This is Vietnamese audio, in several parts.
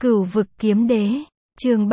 Cửu vực kiếm đế, chương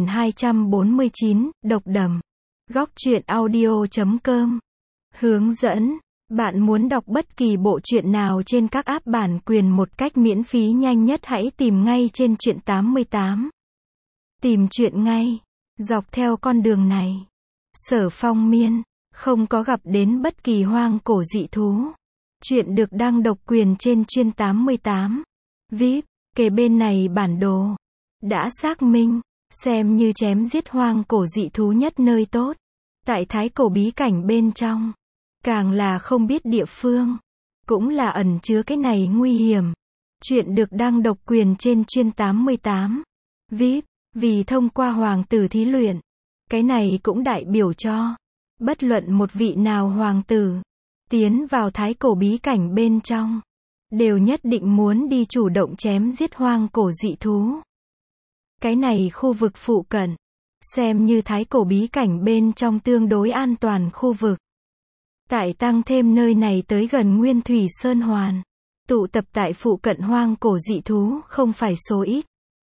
3249, độc đầm. Góc truyện audio.com. Hướng dẫn, bạn muốn đọc bất kỳ bộ truyện nào trên các app bản quyền một cách miễn phí nhanh nhất hãy tìm ngay trên truyện 88. Tìm truyện ngay, dọc theo con đường này. Sở Phong Miên, không có gặp đến bất kỳ hoang cổ dị thú. Truyện được đăng độc quyền trên chuyên 88. VIP, kề bên này bản đồ. Đã xác minh, xem như chém giết hoang cổ dị thú nhất nơi tốt. Tại thái cổ bí cảnh bên trong. Càng là không biết địa phương. Cũng là ẩn chứa cái này nguy hiểm. Truyện được đăng độc quyền trên chuyên 88. VIP, vì thông qua hoàng tử thí luyện. Cái này cũng đại biểu cho. Bất luận một vị nào hoàng tử. Tiến vào thái cổ bí cảnh bên trong. Đều nhất định muốn đi chủ động chém giết hoang cổ dị thú. Cái này khu vực phụ cận. Xem như thái cổ bí cảnh bên trong tương đối an toàn khu vực. Tại tăng thêm nơi này tới gần Nguyên Thủy Sơn Hoàn. Tụ tập tại phụ cận hoang cổ dị thú không phải số ít.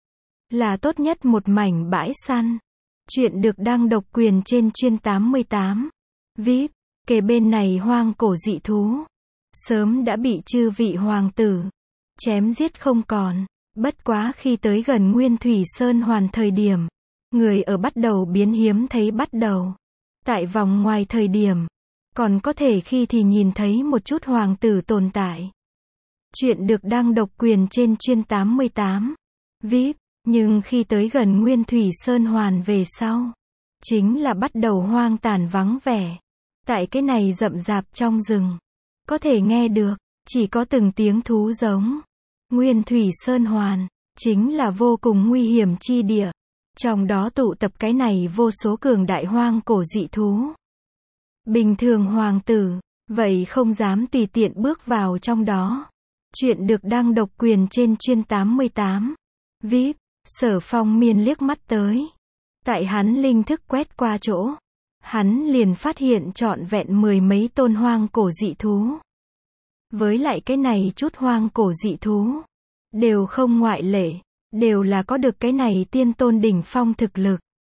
Là tốt nhất một mảnh bãi săn. Chuyện được đăng độc quyền trên chuyên 88. VIP, kề bên này hoang cổ dị thú. Sớm đã bị chư vị hoàng tử chém giết không còn. Bất quá khi tới gần Nguyên Thủy Sơn Hoàn thời điểm. Người ở bắt đầu biến hiếm thấy bắt đầu. Tại vòng ngoài thời điểm. Còn có thể khi thì nhìn thấy một chút hoàng tử tồn tại. Chuyện được đăng độc quyền trên chuyên 88. VIP, nhưng khi tới gần Nguyên Thủy Sơn Hoàn về sau. Chính là bắt đầu hoang tàn vắng vẻ. Tại cái này rậm rạp trong rừng. Có thể nghe được, chỉ có từng tiếng thú giống. Nguyên Thủy Sơn Hoàn, chính là vô cùng nguy hiểm chi địa. Trong đó tụ tập cái này vô số cường đại hoang cổ dị thú. Bình thường hoàng tử, vậy không dám tùy tiện bước vào trong đó. Chuyện được đăng độc quyền trên chuyên 88. VIP, Sở Phong Miên liếc mắt tới. Tại hắn linh thức quét qua chỗ. Hắn liền phát hiện trọn vẹn mười mấy tôn hoang cổ dị thú. Với lại cái này chút hoang cổ dị thú. Đều không ngoại lệ. Đều là có được cái này tiên tôn đỉnh phong thực lực.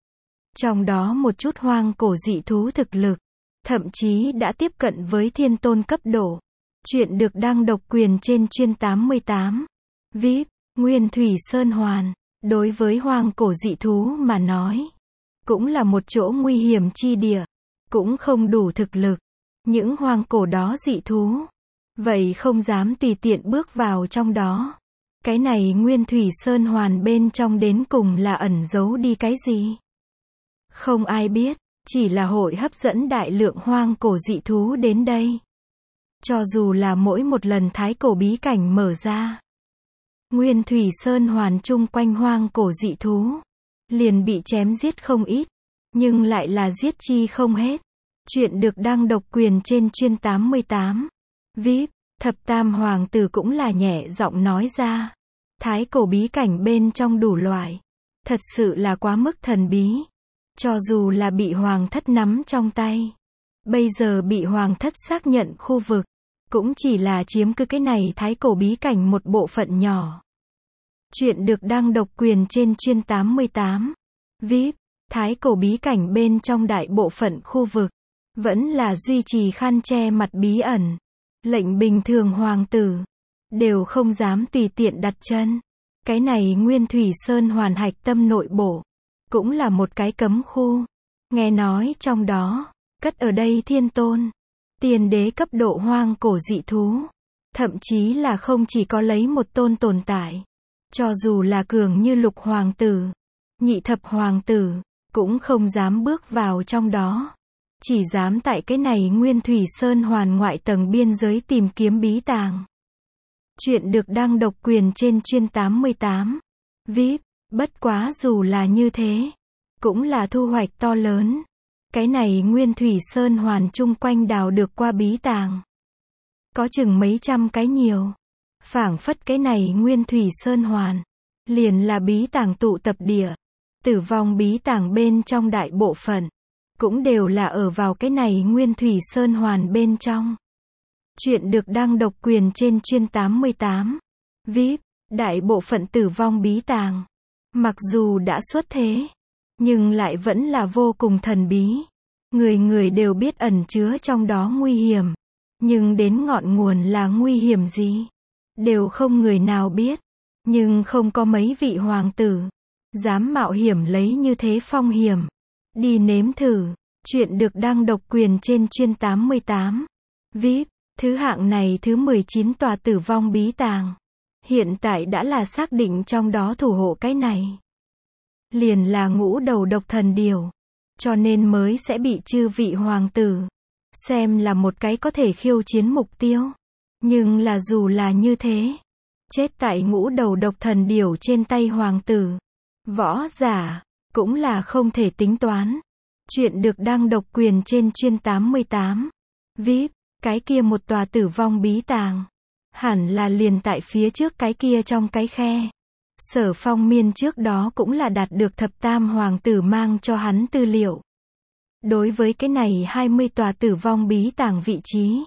Trong đó một chút hoang cổ dị thú thực lực. Thậm chí đã tiếp cận với thiên tôn cấp độ. Chuyện được đăng độc quyền trên chuyên 88. VIP, Nguyên Thủy Sơn Hoàn. Đối với hoang cổ dị thú mà nói. Cũng là một chỗ nguy hiểm chi địa. Cũng không đủ thực lực. Những hoang cổ đó dị thú. Vậy không dám tùy tiện bước vào trong đó. Cái này Nguyên Thủy Sơn Hoàn bên trong đến cùng là ẩn giấu đi cái gì? Không ai biết. Chỉ là hội hấp dẫn đại lượng hoang cổ dị thú đến đây. Cho dù là mỗi một lần thái cổ bí cảnh mở ra. Nguyên Thủy Sơn Hoàn chung quanh hoang cổ dị thú. Liền bị chém giết không ít. Nhưng lại là giết chi không hết. Chuyện được đăng độc quyền trên chuyên 88. VIP, thập tam hoàng tử cũng là nhẹ giọng nói ra. Thái cổ bí cảnh bên trong đủ loại. Thật sự là quá mức thần bí. Cho dù là bị hoàng thất nắm trong tay. Bây giờ bị hoàng thất xác nhận khu vực. Cũng chỉ là chiếm cứ cái này thái cổ bí cảnh một bộ phận nhỏ. Chuyện được đăng độc quyền trên chuyên 88. VIP, thái cổ bí cảnh bên trong đại bộ phận khu vực. Vẫn là duy trì khăn che mặt bí ẩn. Lệnh bình thường hoàng tử. Đều không dám tùy tiện đặt chân. Cái này Nguyên Thủy Sơn Hoàn hạch tâm nội bộ. Cũng là một cái cấm khu. Nghe nói trong đó. Cất ở đây thiên tôn. Tiền đế cấp độ hoang cổ dị thú. Thậm chí là không chỉ có lấy một tôn tồn tại. Cho dù là cường như lục hoàng tử. Nhị thập hoàng tử. Cũng không dám bước vào trong đó. Chỉ dám tại cái này Nguyên Thủy Sơn Hoàn ngoại tầng biên giới tìm kiếm bí tàng. Chuyện được đăng độc quyền trên chuyên 88. VIP, bất quá dù là như thế. Cũng là thu hoạch to lớn. Cái này Nguyên Thủy Sơn Hoàn chung quanh đào được qua bí tàng. Có chừng mấy trăm cái nhiều. Phảng phất cái này Nguyên Thủy Sơn Hoàn. Liền là bí tàng tụ tập địa. Tử vong bí tàng bên trong đại bộ phận. Cũng đều là ở vào cái này Nguyên Thủy Sơn Hoàn bên trong. Chuyện được đăng độc quyền trên chuyên 88. VIP, đại bộ phận tử vong bí tàng. Mặc dù đã xuất thế, nhưng lại vẫn là vô cùng thần bí. Người người đều biết ẩn chứa trong đó nguy hiểm. Nhưng đến ngọn nguồn là nguy hiểm gì? Đều không người nào biết. Nhưng không có mấy vị hoàng tử dám mạo hiểm lấy như thế phong hiểm đi nếm thử. Chuyện được đăng độc quyền trên chuyên 88. VIP, thứ hạng này thứ 19 tòa tử vong bí tàng. Hiện tại đã là xác định trong đó thủ hộ cái này liền là ngũ đầu độc thần điểu. Cho nên mới sẽ bị chư vị hoàng tử xem là một cái có thể khiêu chiến mục tiêu. Nhưng là dù là như thế, chết tại ngũ đầu độc thần điểu trên tay hoàng tử, võ giả, cũng là không thể tính toán. Chuyện được đăng độc quyền trên chuyên 88. VIP, cái kia một tòa tử vong bí tàng. Hẳn là liền tại phía trước cái kia trong cái khe. Sở Phong Miên trước đó cũng là đạt được thập tam hoàng tử mang cho hắn tư liệu. Đối với cái này 20 tòa tử vong bí tàng vị trí,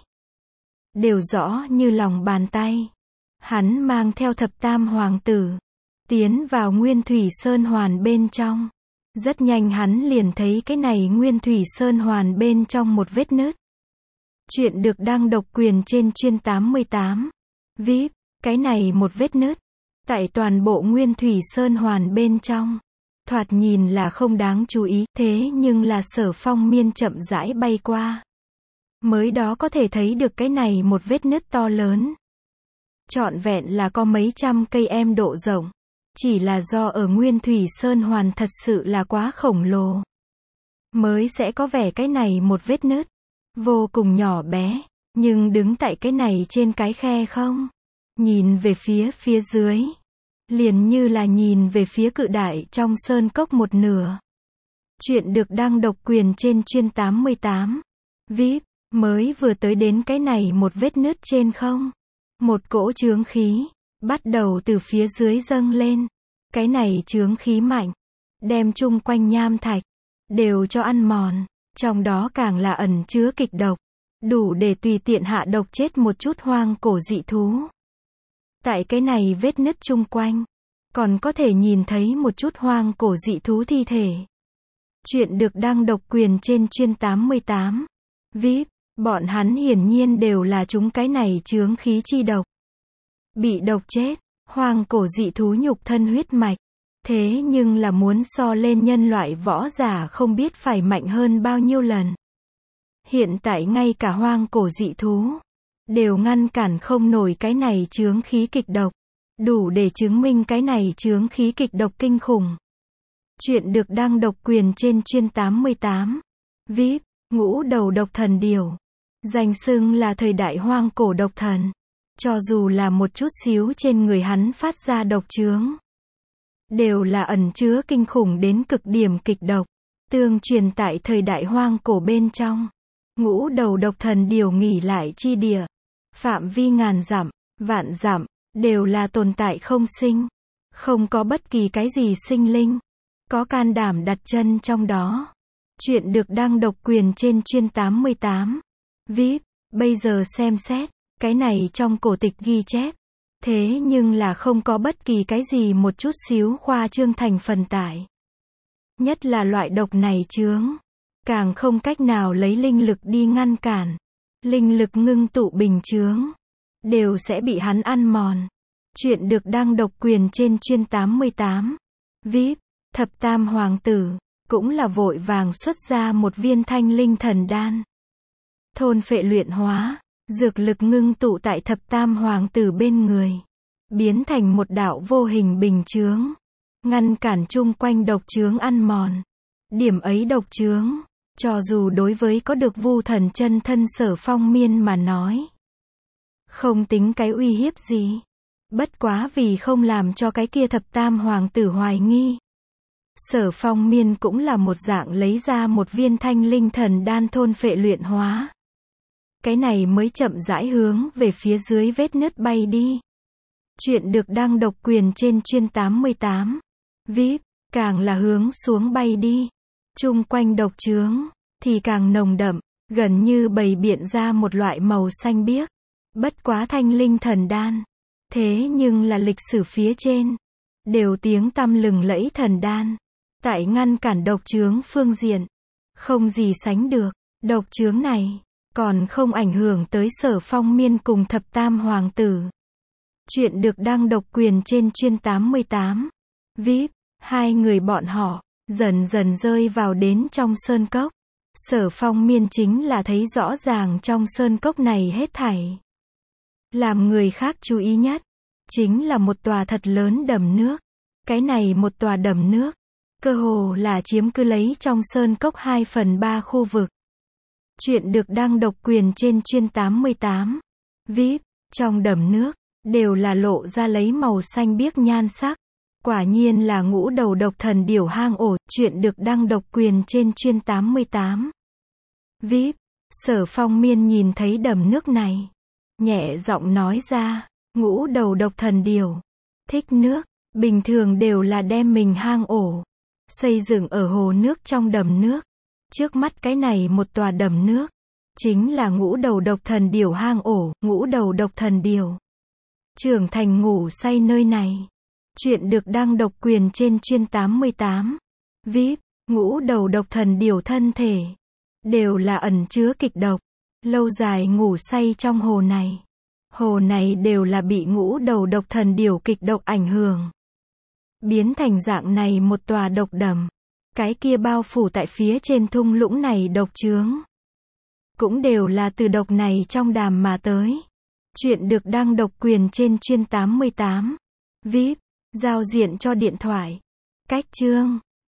đều rõ như lòng bàn tay. Hắn mang theo thập tam hoàng tử, tiến vào Nguyên Thủy Sơn Hoàn bên trong. Rất nhanh hắn liền thấy cái này Nguyên Thủy Sơn Hoàn bên trong một vết nứt. Chuyện được đăng độc quyền trên chuyên 88. VIP, cái này một vết nứt, tại toàn bộ Nguyên Thủy Sơn Hoàn bên trong. Thoạt nhìn là không đáng chú ý, thế nhưng là Sở Phong Miên chậm rãi bay qua. Mới đó có thể thấy được cái này một vết nứt to lớn. Trọn vẹn là có mấy trăm cây em độ rộng. Chỉ là do ở Nguyên Thủy Sơn Hoàn thật sự là quá khổng lồ. Mới sẽ có vẻ cái này một vết nứt. Vô cùng nhỏ bé. Nhưng đứng tại cái này trên cái khe không. Nhìn về phía dưới. Liền như là nhìn về phía cự đại trong sơn cốc một nửa. Chuyện được đăng độc quyền trên chuyên 88. VIP, mới vừa tới đến cái này một vết nứt trên không. Một cỗ chướng khí bắt đầu từ phía dưới dâng lên. Cái này chướng khí mạnh, đem chung quanh nham thạch đều cho ăn mòn, trong đó càng là ẩn chứa kịch độc, đủ để tùy tiện hạ độc chết một chút hoang cổ dị thú. Tại cái này vết nứt chung quanh, còn có thể nhìn thấy một chút hoang cổ dị thú thi thể. Chuyện được đăng độc quyền trên chuyên 88. VIP, bọn hắn hiển nhiên đều là chúng cái này chướng khí chi độc. Bị độc chết, hoang cổ dị thú nhục thân huyết mạch. Thế nhưng là muốn so lên nhân loại võ giả không biết phải mạnh hơn bao nhiêu lần. Hiện tại ngay cả hoang cổ dị thú đều ngăn cản không nổi cái này chướng khí kịch độc. Đủ để chứng minh cái này chướng khí kịch độc kinh khủng. Chuyện được đăng độc quyền trên chuyên 88. VIP, ngũ đầu độc thần điểu. Danh xưng là thời đại hoang cổ độc thần. Cho dù là một chút xíu trên người hắn phát ra độc chướng, đều là ẩn chứa kinh khủng đến cực điểm kịch độc. Tương truyền tại thời đại hoang cổ bên trong, ngũ đầu độc thần điểu nghỉ lại chi địa. Phạm vi ngàn dặm, vạn dặm, đều là tồn tại không sinh. Không có bất kỳ cái gì sinh linh có can đảm đặt chân trong đó. Chuyện được đăng độc quyền trên chuyên 88. VIP, bây giờ xem xét, cái này trong cổ tịch ghi chép. Thế nhưng là không có bất kỳ cái gì một chút xíu khoa trương thành phần tại. Nhất là loại độc này chướng, càng không cách nào lấy linh lực đi ngăn cản. Linh lực ngưng tụ bình chướng, đều sẽ bị hắn ăn mòn. Chuyện được đăng độc quyền trên chuyên 88. VIP, thập tam hoàng tử, cũng là vội vàng xuất ra một viên thanh linh thần đan. Thôn phệ luyện hóa, dược lực ngưng tụ tại thập tam hoàng tử bên người. Biến thành một đạo vô hình bình chướng. Ngăn cản chung quanh độc chướng ăn mòn. Điểm ấy độc chướng, cho dù đối với có được vu thần chân thân Sở Phong Miên mà nói, không tính cái uy hiếp gì. Bất quá vì không làm cho cái kia thập tam hoàng tử hoài nghi, Sở Phong Miên cũng là một dạng lấy ra một viên thanh linh thần đan thôn phệ luyện hóa. Cái này mới chậm rãi hướng về phía dưới vết nứt bay đi. Chuyện được đăng độc quyền trên chuyên 88. VIP, càng là hướng xuống bay đi. Chung quanh độc chướng thì càng nồng đậm, gần như bày biện ra một loại màu xanh biếc. Bất quá thanh linh thần đan, thế nhưng là lịch sử phía trên đều tiếng tăm lừng lẫy thần đan. Tại ngăn cản độc chướng phương diện, không gì sánh được. Độc chướng này, còn không ảnh hưởng tới Sở Phong Miên cùng thập tam hoàng tử. Chuyện được đăng độc quyền trên chuyên 88. VIP, hai người bọn họ, dần dần rơi vào đến trong sơn cốc. Sở Phong Miên chính là thấy rõ ràng trong sơn cốc này hết thảy. Làm người khác chú ý nhất, chính là một tòa thật lớn đầm nước. Cái này một tòa đầm nước, cơ hồ là chiếm cứ lấy trong sơn cốc 2/3 khu vực. Chuyện được đăng độc quyền trên chuyên 88. VIP, trong đầm nước, đều là lộ ra lấy màu xanh biếc nhan sắc. Quả nhiên là ngũ đầu độc thần điểu hang ổ. Chuyện được đăng độc quyền trên chuyên 88. VIP, Sở Phong Miên nhìn thấy đầm nước này, nhẹ giọng nói ra, ngũ đầu độc thần điểu, thích nước, bình thường đều là đem mình hang ổ, xây dựng ở hồ nước trong đầm nước. Trước mắt cái này một tòa đầm nước, chính là ngũ đầu độc thần điểu hang ổ. Ngũ đầu độc thần điểu trưởng thành ngủ say nơi này. Chuyện được đăng độc quyền trên chuyên 88. VIP, ngũ đầu độc thần điểu thân thể, đều là ẩn chứa kịch độc, lâu dài ngủ say trong hồ này. Hồ này đều là bị ngũ đầu độc thần điểu kịch độc ảnh hưởng, biến thành dạng này một tòa độc đầm. Cái kia bao phủ tại phía trên thung lũng này độc chướng, cũng đều là từ độc này trong đàm mà tới. Chuyện được đăng độc quyền trên chuyên 88. VIP, giao diện cho điện thoại. Cách chương